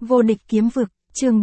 Vô địch kiếm vực, chương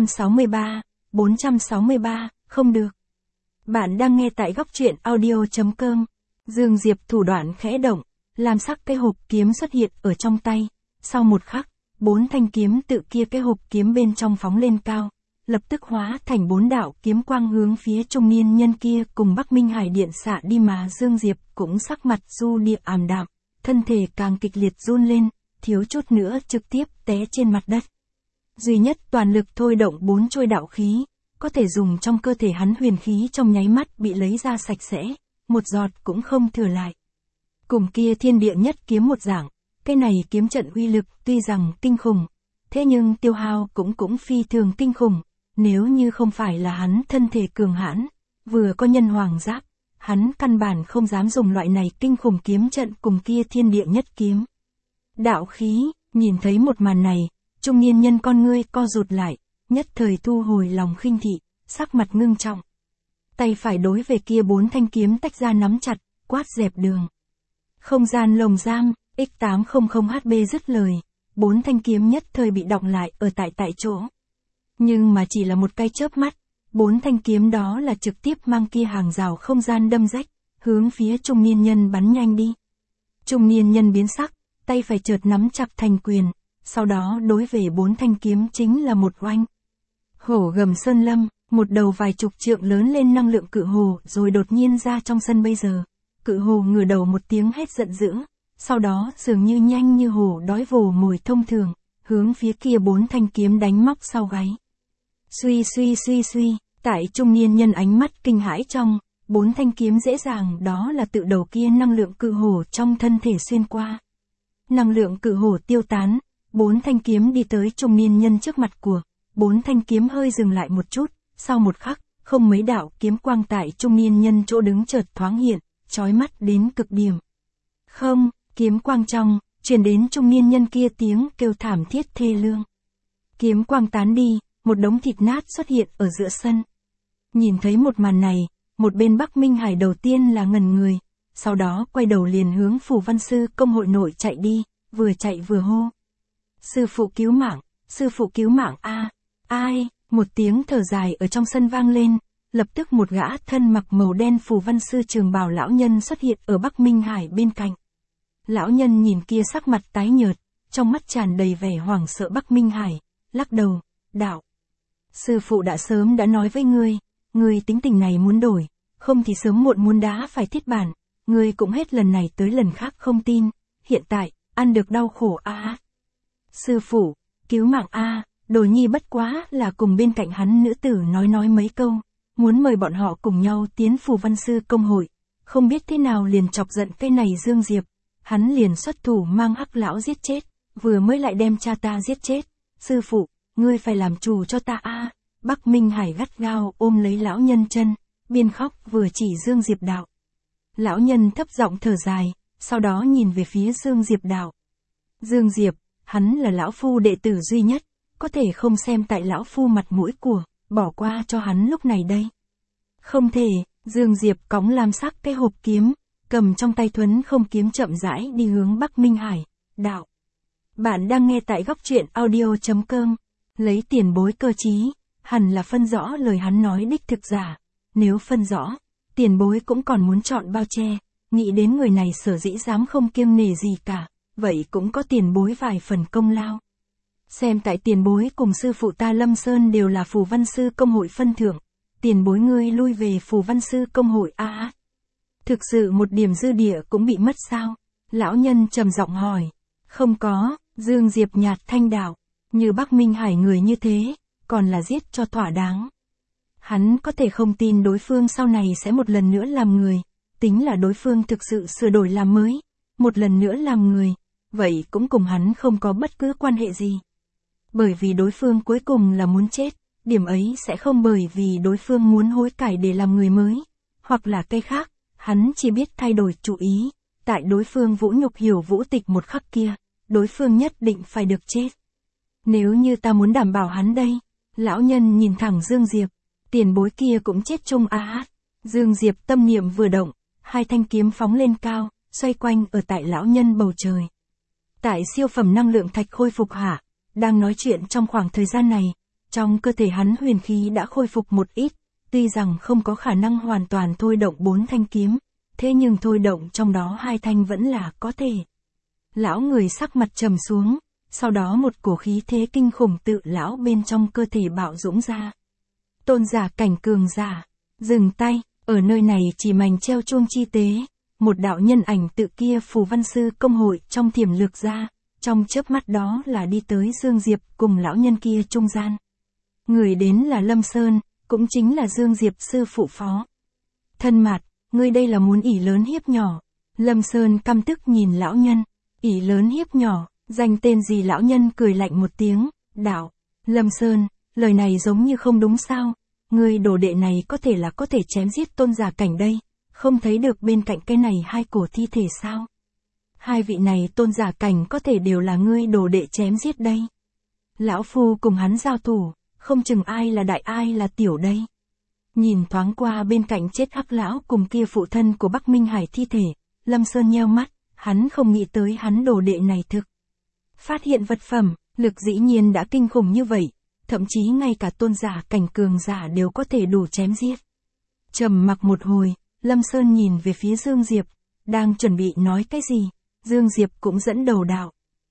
463, không được. Bạn đang nghe tại góc truyện audio.com. Dương Diệp thủ đoạn khẽ động, làm sắc cái hộp kiếm xuất hiện ở trong tay. Sau một khắc, 4 thanh kiếm tự kia cái hộp kiếm bên trong phóng lên cao, lập tức hóa thành 4 đạo kiếm quang hướng phía trung niên nhân kia cùng Bắc Minh Hải điện xạ đi mà Dương Diệp cũng sắc mặt du địa ảm đạm, thân thể càng kịch liệt run lên, thiếu chút nữa trực tiếp té trên mặt đất. Duy nhất toàn lực thôi động 4 trôi đạo khí, có thể dùng trong cơ thể hắn huyền khí trong nháy mắt bị lấy ra sạch sẽ, một giọt cũng không thừa lại. Cùng kia thiên địa nhất kiếm một dạng, cái này kiếm trận uy lực tuy rằng kinh khủng, thế nhưng tiêu hao cũng phi thường kinh khủng, nếu như không phải là hắn thân thể cường hãn, vừa có nhân hoàng giáp, hắn căn bản không dám dùng loại này kinh khủng kiếm trận cùng kia thiên địa nhất kiếm. Đạo khí, nhìn thấy một màn này, trung niên nhân con ngươi co rụt lại, nhất thời thu hồi lòng khinh thị, sắc mặt ngưng trọng. Tay phải đối về kia 4 thanh kiếm tách ra nắm chặt, quát dẹp đường. Không gian lồng giam, X800HB dứt lời, 4 thanh kiếm nhất thời bị đọng lại ở tại chỗ. Nhưng mà chỉ là một cái chớp mắt, 4 thanh kiếm đó là trực tiếp mang kia hàng rào không gian đâm rách, hướng phía trung niên nhân bắn nhanh đi. Trung niên nhân biến sắc, tay phải chợt nắm chặt thành quyền, sau đó đối về 4 thanh kiếm chính là một oanh. Hổ gầm sơn lâm, một đầu vài chục trượng lớn lên năng lượng cự hồ rồi đột nhiên ra trong sân bây giờ. Cự hồ ngửa đầu một tiếng hét giận dữ, sau đó dường như nhanh như hổ đói vồ mồi thông thường, hướng phía kia 4 thanh kiếm đánh móc sau gáy. Suy, tại trung niên nhân ánh mắt kinh hãi trong, 4 thanh kiếm dễ dàng đó là tự đầu kia năng lượng cự hổ trong thân thể xuyên qua. Năng lượng cự hổ tiêu tán, 4 thanh kiếm đi tới trung niên nhân trước mặt của, 4 thanh kiếm hơi dừng lại một chút, sau một khắc, không mấy đạo kiếm quang tại trung niên nhân chỗ đứng chợt thoáng hiện, chói mắt đến cực điểm. Không, kiếm quang trong, truyền đến trung niên nhân kia tiếng kêu thảm thiết thê lương. Kiếm quang tán đi, một đống thịt nát xuất hiện ở giữa sân. Nhìn thấy một màn này, một bên Bắc Minh Hải đầu tiên là ngẩn người, sau đó quay đầu liền hướng Phù Văn Sư công hội nội chạy đi, vừa chạy vừa hô. Sư phụ cứu mạng a, ai, một tiếng thở dài ở trong sân vang lên, lập tức một gã thân mặc màu đen Phù Văn Sư trường bào lão nhân xuất hiện ở Bắc Minh Hải bên cạnh. Lão nhân nhìn kia sắc mặt tái nhợt, trong mắt tràn đầy vẻ hoảng sợ Bắc Minh Hải, lắc đầu, đạo. Sư phụ đã sớm đã nói với ngươi tính tình này muốn đổi, không thì sớm muộn muốn đá phải thiết bản, ngươi cũng hết lần này tới lần khác không tin, hiện tại, ăn được đau khổ a. Sư phụ, cứu mạng a, Đồ nhi bất quá là cùng bên cạnh hắn nữ tử nói mấy câu, muốn mời bọn họ cùng nhau tiến Phù Văn Sư công hội, không biết thế nào liền chọc giận cái này Dương Diệp, hắn liền xuất thủ mang Hắc lão giết chết, vừa mới lại đem cha ta giết chết, sư phụ, ngươi phải làm chủ cho ta a. Bắc Minh Hải gắt gao ôm lấy lão nhân chân, biên khóc vừa chỉ Dương Diệp đạo. Lão nhân thấp giọng thở dài, sau đó nhìn về phía Dương Diệp đạo. Dương Diệp, hắn là lão phu đệ tử duy nhất, có thể không xem tại lão phu mặt mũi của, bỏ qua cho hắn lúc này đây. Không thể, Dương Diệp cõng làm sắc cái hộp kiếm, cầm trong tay thuấn không kiếm chậm rãi đi hướng Bắc Minh Hải, đạo. Bạn đang nghe tại góc truyện audio.com, lấy tiền bối cơ trí, hẳn là phân rõ lời hắn nói đích thực giả, nếu phân rõ, tiền bối cũng còn muốn chọn bao che, nghĩ đến người này sở dĩ dám không kiêng nể gì cả, vậy cũng có tiền bối vài phần công lao. Xem tại tiền bối cùng sư phụ ta Lâm Sơn đều là Phù Văn Sư công hội phân thưởng, tiền bối ngươi lui về Phù Văn Sư công hội a. Thực sự một điểm dư địa cũng bị mất sao? Lão nhân trầm giọng hỏi. Không có, Dương Diệp nhạt thanh đạo, như Bắc Minh Hải người như thế, còn là giết cho thỏa đáng. Hắn có thể không tin đối phương sau này sẽ một lần nữa làm người, tính là đối phương thực sự sửa đổi làm mới, một lần nữa làm người, vậy cũng cùng hắn không có bất cứ quan hệ gì. Bởi vì đối phương cuối cùng là muốn chết, điểm ấy sẽ không bởi vì đối phương muốn hối cải để làm người mới, hoặc là cái khác, hắn chỉ biết thay đổi chủ ý, tại đối phương vũ nhục hiểu vũ tịch một khắc kia, đối phương nhất định phải được chết. Nếu như ta muốn đảm bảo hắn đây, lão nhân nhìn thẳng Dương Diệp, tiền bối kia cũng chết chung a. Dương Diệp tâm niệm vừa động, 2 thanh kiếm phóng lên cao, xoay quanh ở tại lão nhân bầu trời. Tại siêu phẩm năng lượng thạch khôi phục hạ, Đang nói chuyện trong khoảng thời gian này, trong cơ thể hắn huyền khí đã khôi phục một ít, tuy rằng không có khả năng hoàn toàn thôi động 4 thanh kiếm, thế nhưng thôi động trong đó 2 thanh vẫn là có thể. Lão người sắc mặt trầm xuống, sau đó một cổ khí thế kinh khủng tự lão bên trong cơ thể bạo dũng ra. Tôn giả cảnh cường giả, dừng tay, ở nơi này chỉ mảnh treo chuông chi tế, một đạo nhân ảnh tự kia phù văn sư công hội trong thiểm lược ra, trong chớp mắt đó là đi tới Dương Diệp cùng lão nhân kia trung gian. Người đến là Lâm Sơn, cũng chính là Dương Diệp sư phụ phó. Thân mạt, ngươi đây là muốn ỷ lớn hiếp nhỏ. Lâm Sơn căm tức nhìn lão nhân, ỷ lớn hiếp nhỏ, danh tên gì? Lão nhân cười lạnh một tiếng, đạo. Lâm Sơn, lời này giống như không đúng sao, ngươi đồ đệ này có thể chém giết tôn giả cảnh đây, không thấy được bên cạnh cái này 2 cổ thi thể sao? 2 vị này tôn giả cảnh có thể đều là ngươi đồ đệ chém giết đây. Lão phu cùng hắn giao thủ, không chừng ai là đại ai là tiểu đây. Nhìn thoáng qua bên cạnh chết Hắc lão cùng kia phụ thân của Bắc Minh Hải thi thể, Lâm Sơn nheo mắt, hắn không nghĩ tới hắn đồ đệ này thực. Phát hiện vật phẩm, lực dĩ nhiên đã kinh khủng như vậy, thậm chí ngay cả tôn giả cảnh cường giả đều có thể đủ chém giết. Trầm mặc một hồi, Lâm Sơn nhìn về phía Dương Diệp, đang chuẩn bị nói cái gì, Dương Diệp cũng dẫn đầu đạo.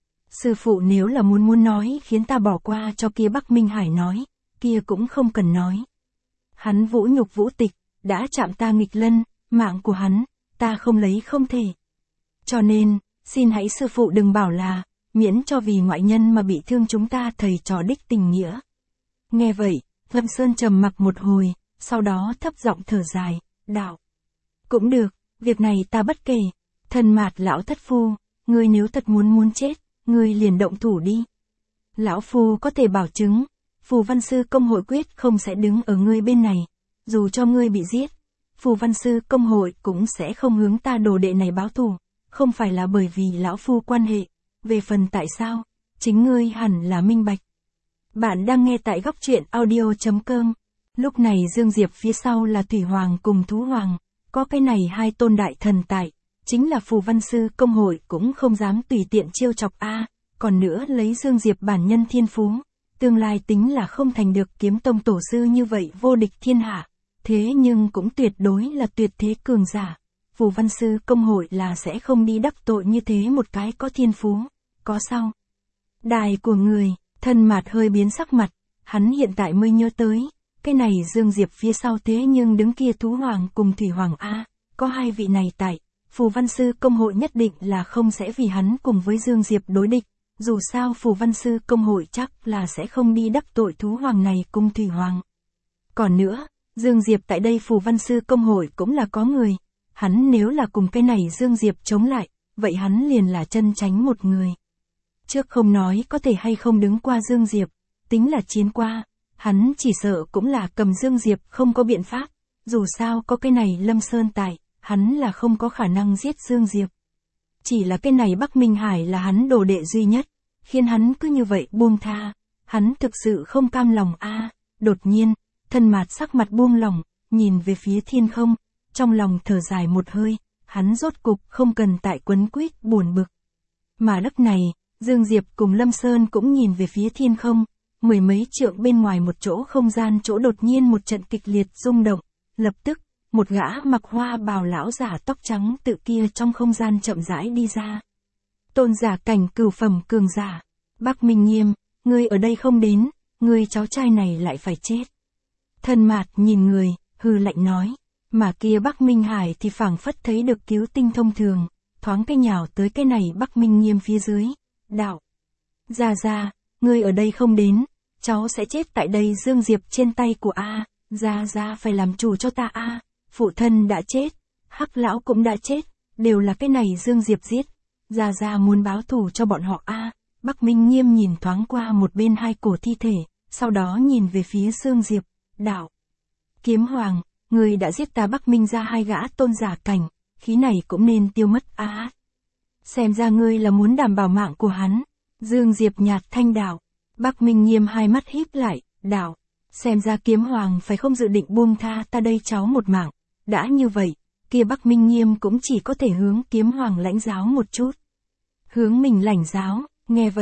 Sư phụ nếu là muốn nói khiến ta bỏ qua cho kia Bắc Minh Hải nói, kia cũng không cần nói. Hắn vũ nhục Vũ Tịch, đã chạm ta nghịch lân, mạng của hắn, ta không lấy không thể. Cho nên, xin hãy sư phụ đừng bảo là, miễn cho vì ngoại nhân mà bị thương chúng ta thầy trò đích tình nghĩa. Nghe vậy, Lâm Sơn trầm mặc một hồi, sau đó thấp giọng thở dài, đạo. Cũng được, việc này ta bất kể. Thân mạt lão thất phu, ngươi nếu thật muốn chết, ngươi liền động thủ đi. Lão phu có thể bảo chứng, phù văn sư công hội quyết không sẽ đứng ở ngươi bên này, dù cho ngươi bị giết, phù văn sư công hội cũng sẽ không hướng ta đồ đệ này báo thù, không phải là bởi vì lão phu quan hệ, về phần tại sao, chính ngươi hẳn là minh bạch. Bạn đang nghe tại góc truyện audio.com. Lúc này Dương Diệp phía sau là Thủy Hoàng cùng Thú Hoàng, có cái này 2 tôn đại thần tại, chính là phù văn sư công hội cũng không dám tùy tiện chiêu chọc còn nữa lấy Dương Diệp bản nhân thiên phú, tương lai tính là không thành được kiếm tông tổ sư như vậy vô địch thiên hạ, thế nhưng cũng tuyệt đối là tuyệt thế cường giả. Phù văn sư công hội là sẽ không đi đắc tội như thế một cái có thiên phú, có sao? Đài của người, thân mạt hơi biến sắc mặt, hắn hiện tại mới nhớ tới, cái này Dương Diệp phía sau thế nhưng đứng kia Thú Hoàng cùng Thủy Hoàng có 2 vị này tại, phù văn sư công hội nhất định là không sẽ vì hắn cùng với Dương Diệp đối địch, dù sao phù văn sư công hội chắc là sẽ không đi đắc tội Thú Hoàng này cùng Thủy Hoàng. Còn nữa, Dương Diệp tại đây phù văn sư công hội cũng là có người, hắn nếu là cùng cái này Dương Diệp chống lại, vậy hắn liền là chân tránh một người. Trước không nói có thể hay không đứng qua Dương Diệp, tính là chiến qua, hắn chỉ sợ cũng là cầm Dương Diệp không có biện pháp, dù sao có cái này Lâm Sơn tại, hắn là không có khả năng giết Dương Diệp. Chỉ là cái này Bắc Minh Hải là hắn đồ đệ duy nhất, khiến hắn cứ như vậy buông tha, hắn thực sự không cam lòng Đột nhiên, thân mạt sắc mặt buông lỏng, nhìn về phía thiên không, trong lòng thở dài một hơi, hắn rốt cục không cần tại quấn quýt buồn bực. Mà lúc này, Dương Diệp cùng Lâm Sơn cũng nhìn về phía thiên không, 10 mấy trượng bên ngoài một chỗ không gian chỗ đột nhiên một trận kịch liệt rung động, lập tức, một gã mặc hoa bào lão giả tóc trắng tự kia trong không gian chậm rãi đi ra. Tôn giả cảnh cửu phẩm cường giả, Bắc Minh Nghiêm, ngươi ở đây không đến, ngươi cháu trai này lại phải chết. Thân mạt nhìn người, hừ lạnh nói, mà kia Bắc Minh Hải thì phảng phất thấy được cứu tinh thông thường, thoáng cái nhào tới cái này Bắc Minh Nghiêm phía dưới, đạo. Ra, ngươi ở đây không đến, cháu sẽ chết tại đây Dương Diệp trên tay của ra phải làm chủ cho ta phụ thân đã chết, Hắc lão cũng đã chết, đều là cái này Dương Diệp giết, ra muốn báo thù cho bọn họ Bắc Minh Nghiêm nhìn thoáng qua một bên 2 cổ thi thể, sau đó nhìn về phía Dương Diệp, đạo. Kiếm Hoàng, ngươi đã giết ta Bắc Minh ra 2 gã tôn giả cảnh, khí này cũng nên tiêu mất Xem ra ngươi là muốn đảm bảo mạng của hắn. Dương Diệp nhạt thanh đạo. Bắc Minh Nghiêm 2 mắt híp lại, đạo. Xem ra Kiếm Hoàng phải không dự định buông tha ta đây cháu một mạng. Đã như vậy, kia Bắc Minh Nghiêm cũng chỉ có thể hướng Kiếm Hoàng lãnh giáo một chút. Hướng mình lãnh giáo, nghe vậy,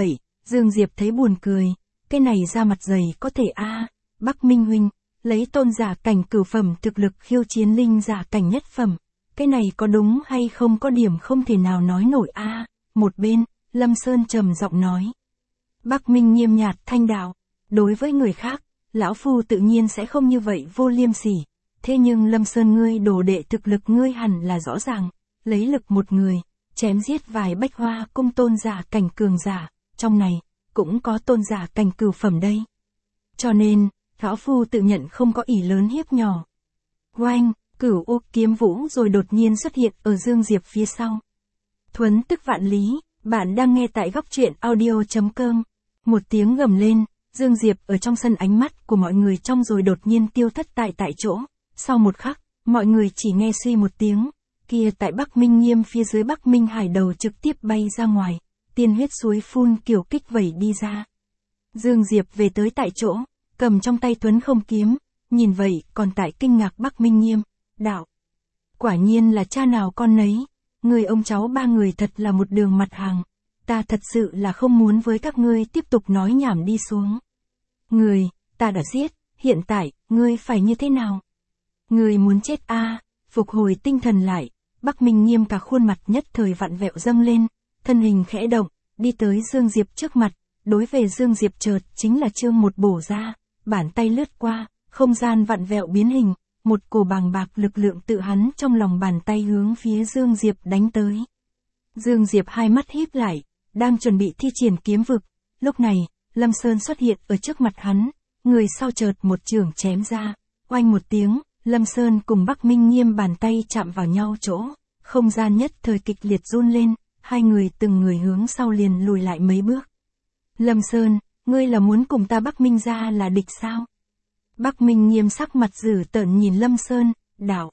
Dương Diệp thấy buồn cười, cái này ra mặt dày có thể Bắc Minh huynh, lấy tôn giả cảnh cửu phẩm thực lực khiêu chiến linh giả cảnh nhất phẩm, cái này có đúng hay không có điểm không thể nào nói nổi Một bên, Lâm Sơn trầm giọng nói. Bắc Minh nghiêm nhạt thanh đạo, đối với người khác, lão phu tự nhiên sẽ không như vậy vô liêm sỉ, thế nhưng Lâm Sơn ngươi đồ đệ thực lực ngươi hẳn là rõ ràng, lấy lực một người, chém giết vài Bách Hoa cung tôn giả cảnh cường giả, trong này, cũng có tôn giả cảnh cửu phẩm đây. Cho nên, lão phu tự nhận không có ỷ lớn hiếp nhỏ. Oanh, Cửu U kiếm vũ rồi đột nhiên xuất hiện ở Dương Diệp phía sau. Thuấn tức vạn lý, bạn đang nghe tại góc truyện audio.com. Một tiếng gầm lên, Dương Diệp ở trong sân ánh mắt của mọi người trong rồi đột nhiên tiêu thất tại chỗ. Sau một khắc, mọi người chỉ nghe suy một tiếng, kia tại Bắc Minh Nghiêm phía dưới Bắc Minh Hải đầu trực tiếp bay ra ngoài, tiên huyết suối phun kiểu kích vẩy đi ra. Dương Diệp về tới tại chỗ, cầm trong tay Thuấn Không kiếm, nhìn vậy còn tại kinh ngạc Bắc Minh Nghiêm, đạo. Quả nhiên là cha nào con nấy, người ông cháu ba người thật là một đường mặt hàng, ta thật sự là không muốn với các ngươi tiếp tục nói nhảm đi xuống. Người, ta đã giết, hiện tại, ngươi phải như thế nào? Người muốn chết phục hồi tinh thần lại, Bắc Minh Nghiêm cả khuôn mặt nhất thời vặn vẹo dâng lên, thân hình khẽ động, đi tới Dương Diệp trước mặt, đối về Dương Diệp chợt chính là chương một bổ ra, bàn tay lướt qua, không gian vặn vẹo biến hình, một cổ bàng bạc lực lượng tự hắn trong lòng bàn tay hướng phía Dương Diệp đánh tới. Dương Diệp hai mắt híp lại, đang chuẩn bị thi triển kiếm vực, lúc này, Lâm Sơn xuất hiện ở trước mặt hắn, người sau chợt một chưởng chém ra, oanh một tiếng, Lâm Sơn cùng Bắc Minh Nghiêm bàn tay chạm vào nhau chỗ, không gian nhất thời kịch liệt run lên, hai người từng người hướng sau liền lùi lại mấy bước. Lâm Sơn, ngươi là muốn cùng ta Bắc Minh ra là địch sao? Bắc Minh Nghiêm sắc mặt dữ tợn nhìn Lâm Sơn, đạo.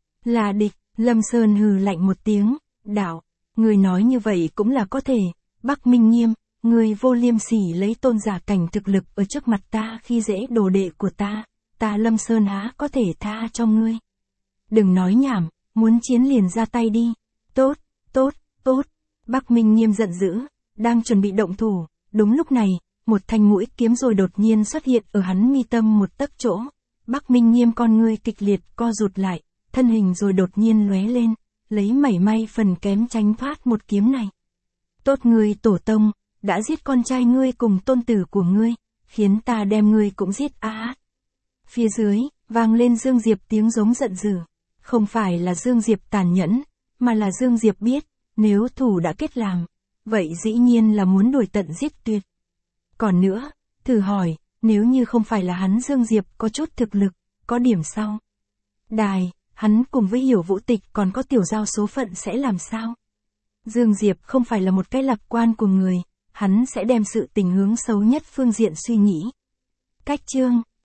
Là địch, Lâm Sơn hừ lạnh một tiếng, đạo. Ngươi nói như vậy cũng là có thể, Bắc Minh Nghiêm, ngươi vô liêm sỉ lấy tôn giả cảnh thực lực ở trước mặt ta khi dễ đồ đệ của ta Lâm Sơn há có thể tha cho ngươi. Đừng nói nhảm, muốn chiến liền ra tay đi. Tốt, tốt, tốt. Bắc Minh Nghiêm giận dữ, đang chuẩn bị động thủ, đúng lúc này, một thanh mũi kiếm rồi đột nhiên xuất hiện ở hắn mi tâm một tấc chỗ. Bắc Minh Nghiêm con ngươi kịch liệt co rụt lại, thân hình rồi đột nhiên lóe lên, lấy mảy may phần kém tránh thoát một kiếm này. Tốt ngươi tổ tông, đã giết con trai ngươi cùng tôn tử của ngươi, khiến ta đem ngươi cũng giết Phía dưới, vang lên Dương Diệp tiếng giống giận dữ. Không phải là Dương Diệp tàn nhẫn, mà là Dương Diệp biết, nếu thủ đã kết làm, vậy dĩ nhiên là muốn đuổi tận giết tuyệt. Còn nữa, thử hỏi, nếu như không phải là hắn Dương Diệp có chút thực lực, có điểm sau đài, hắn cùng với Hiểu Vũ Tịch còn có tiểu giao số phận sẽ làm sao? Dương Diệp không phải là một cái lạc quan của người, hắn sẽ đem sự tình hướng xấu nhất phương diện suy nghĩ. Cách chương